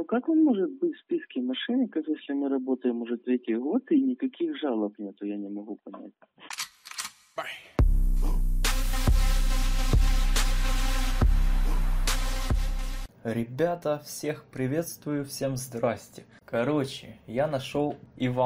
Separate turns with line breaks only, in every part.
Ну как он может быть в списке мошенников, если мы работаем уже третий год и никаких жалоб нету, я не могу понять.
Ребята, всех приветствую, всем здрасте. Короче, я нашел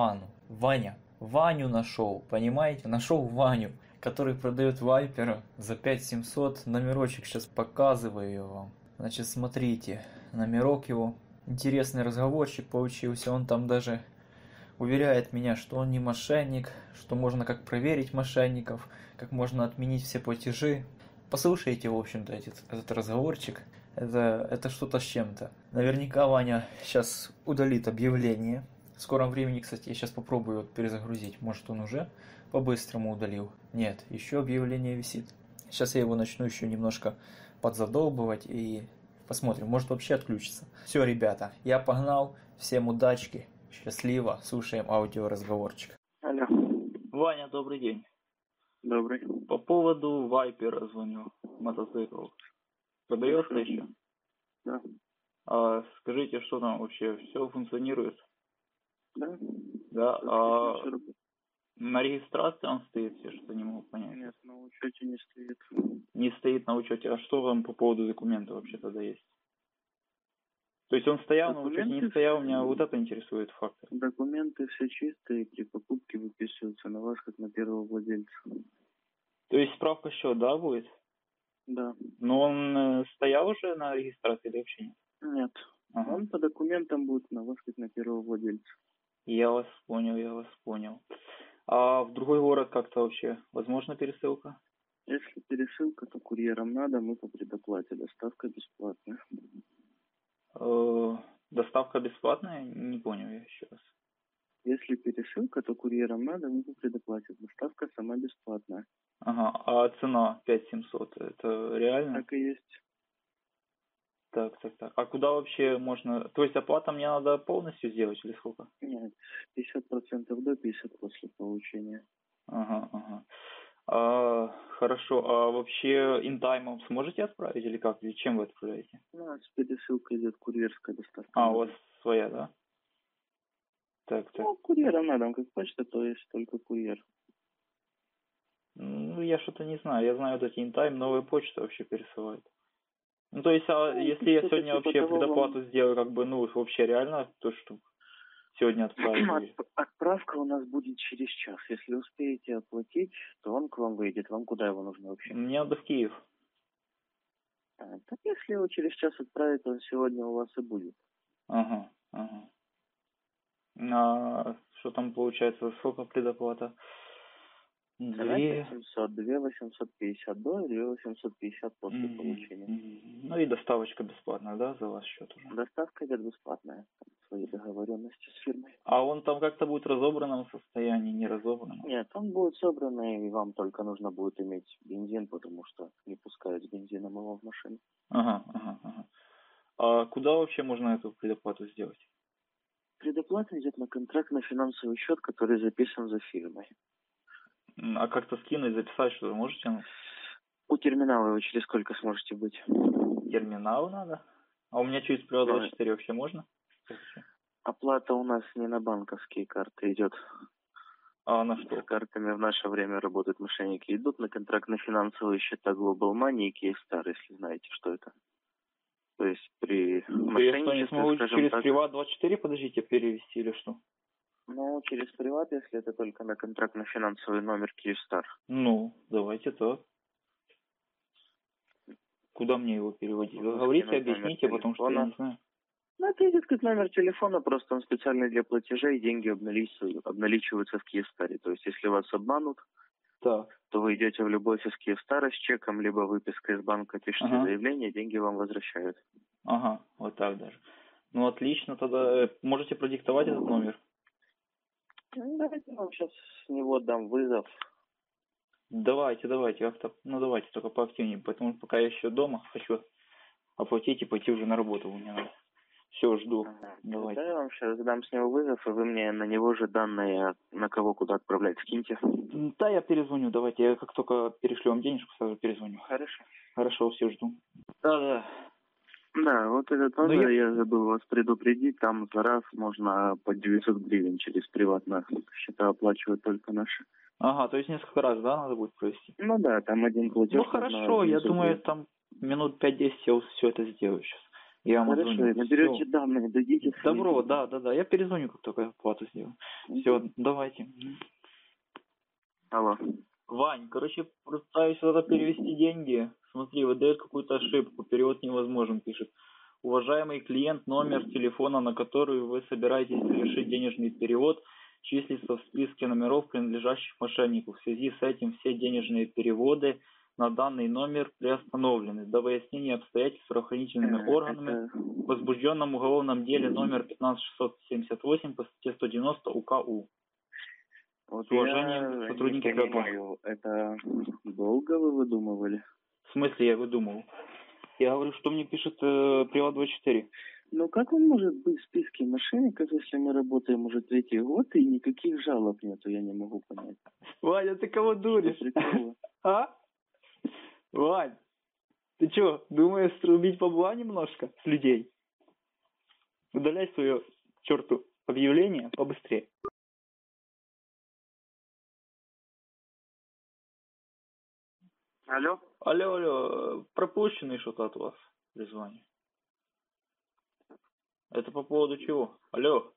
Ваню нашел, понимаете? Нашел Ваню, который продает вайпера за 5700. Номерочек сейчас показываю я вам. Значит, смотрите, номерок его. Интересный разговорчик получился, он там даже уверяет меня, что он не мошенник, что можно как проверить мошенников, как можно отменить все платежи. Послушайте, в общем-то, этот разговорчик. Это что-то с чем-то. Наверняка Ваня сейчас удалит объявление. В скором времени, кстати, я сейчас попробую перезагрузить. Может, он уже по-быстрому удалил. Нет, еще объявление висит. Сейчас я его начну еще немножко подзадолбывать и посмотрим. Может, вообще отключится. Все, ребята, я погнал. Всем удачки. Счастливо. Слушаем аудиоразговорчик.
Алло.
Ваня, добрый день.
Добрый.
По поводу вайпера звоню. Мотоцикл. Продаешь ты еще?
Да.
А скажите, что там вообще? Все функционирует?
Да.
Да. А на регистрации он стоит, я что не могу понять.
Нет, на учете не стоит.
Не стоит на учете. А что вам по поводу документа вообще тогда есть? То есть он стоял на учете, не стоял, меня вот это интересует фактор.
Документы все чистые, при покупке выписываются на вас, как на первого владельца.
То есть справка счет, да, будет?
Да.
Но он стоял уже на регистрации или вообще нет?
Нет.
Ага.
Он по документам будет на вас, как на первого владельца.
Я вас понял. А в другой город как-то вообще возможна пересылка?
Если пересылка, то курьером надо, мы по предоплате. Доставка бесплатная.
Доставка бесплатная? Не понял я еще раз.
Если пересылка, то курьером надо, мы по предоплате. Доставка сама бесплатная.
Ага, а цена 5700, это реально?
Так и есть.
Так. А куда вообще можно... То есть оплата мне надо полностью сделать или сколько?
Нет, 50% до, 50% после получения.
Ага. Хорошо, а вообще интаймом сможете отправить или как? Или чем вы отправляете?
У нас пересылка идет, курьерская доставка.
А, у вас своя, да? Так.
Ну, курьером надо, как почта, то есть только курьер.
Ну, я что-то не знаю. Я знаю, вот эти интайм, новая почта вообще пересылают. Ну, то есть, если я сегодня вообще предоплату сделаю, как бы, ну, вообще реально то, что сегодня отправить?
Отправка у нас будет через час. Если успеете оплатить, то он к вам выйдет. Вам куда его нужно вообще?
Мне надо в Киев.
Так если его через час отправить, он сегодня у вас и будет.
Ага. А что там получается? Сколько предоплата?
2700, 2850 до и 2850 после получения.
Ну и доставочка бесплатная, да, за ваш счет уже?
Доставка идет бесплатная. Свои договоренности с фирмой.
А он там как-то будет в разобранном состоянии, не разобранном?
Нет, он будет собранный, и вам только нужно будет иметь бензин, потому что не пускают с бензином его в машину.
Ага. А куда вообще можно эту предоплату сделать?
Предоплата идет на контракт на финансовый счет, который записан за фирмой.
А как-то скинуть, записать, что вы можете?
У терминала вы через сколько сможете быть?
Терминал надо? А у меня через Приват24 вообще можно?
Оплата у нас не на банковские карты идет.
А на что?
С картами в наше время работают мошенники. Идут на контракт на финансовые счета Global Money и Kyivstar, если знаете, что это. То есть при
мошенничестве, я что, не смогу через Приват24, подождите, перевести или что?
Ну, через Приват, если это только на контракт на финансовый номер Kyivstar.
Ну, давайте так. Куда мне его переводить? Вы говорите, объясните, потому что я не знаю.
Ну, это идет как номер телефона, просто он специальный для платежей, деньги обналичиваются в Kyivstar. То есть, если вас обманут, то вы идете в любой офис Kyivstar с чеком, либо выпиской из банка, пишете заявление, деньги вам возвращают.
Ага, вот так даже. Ну, отлично, тогда можете продиктовать этот номер?
Давайте я вам сейчас с него дам вызов.
Давайте, как-то, давайте, только поактивнее, потому что пока я еще дома, хочу оплатить и пойти уже на работу, у меня надо. Все, жду. Давайте.
Да, я вам сейчас дам с него вызов, и вы мне на него же данные, на кого куда отправлять, скиньте.
Да, я перезвоню, давайте, я как только перешлю вам денежку, сразу перезвоню.
Хорошо.
Хорошо, все, жду. Да.
Да, вот этот номер, я забыл вас предупредить, там за раз можно по 900 гривен через приватные счета оплачивать только наши.
Ага, то есть несколько раз, да, надо будет провести?
Ну да, там один платеж.
Ну хорошо, я думаю, там минут 5-10 я все это сделаю сейчас. Я вам
Хорошо,
отзвоню.
наберете данные, дадите.
Добро, да. Я перезвоню, как только оплату сделаю. Все, давайте.
Алло.
Вань, короче, пытаюсь сюда перевести деньги. Смотри, выдает какую-то ошибку, перевод невозможен, пишет. Уважаемый клиент, номер телефона, на который вы собираетесь совершить денежный перевод, числится в списке номеров, принадлежащих мошеннику. В связи с этим все денежные переводы на данный номер приостановлены. До выяснения обстоятельств правоохранительными органами в возбужденном уголовном деле номер 15678 по статье 190 УК-УК.
Вот
с уважением, сотрудники
понимаю, это долго вы выдумывали?
В смысле я выдумывал? Я говорю, что мне пишет Приват24.
Ну как он может быть в списке мошенников, если мы работаем уже 3-й год и никаких жалоб нету, я не могу понять.
Ваня, ты кого дуришь? А? Вань, ты что, думаешь срубить бабла немножко с людей? Удаляй свое черту объявление побыстрее.
Алло?
Алло, пропущенный что-то от вас при звонке. Это по поводу чего? Алло.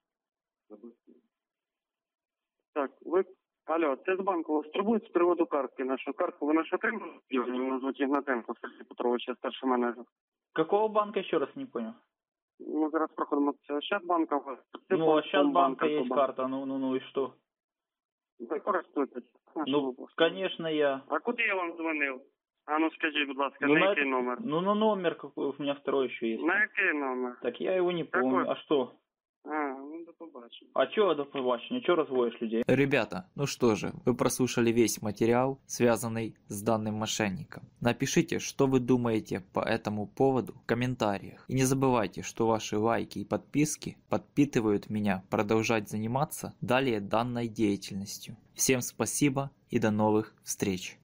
Так, ви... Алло, це з банку вас турбують з приводу картки нашу. Картку ви нашу отримали? Мене звуть Ігнатенко, Сергій Петрович, я старший менеджер.
Какого банка, еще раз не понял?
Ну, зараз проходимо з Ощадбанка.
Ну, Ощадбанка есть карта, ну и что?
Ви користуєтесь?
Ну, конечно, я.
А куди я вам дзвонив? А ну скажіть, будь ласка,
Ну,
на який номер?
Ну, номер какой, у меня второй еще есть.
На який номер?
Так я его не помню.
Какой?
А что?
Ну до побачення.
А чё до побачення? Чё разводишь людей?
Ребята, ну что же, вы прослушали весь материал, связанный с данным мошенником. Напишите, что вы думаете по этому поводу в комментариях. И не забывайте, что ваши лайки и подписки подпитывают меня продолжать заниматься далее данной деятельностью. Всем спасибо и до новых встреч!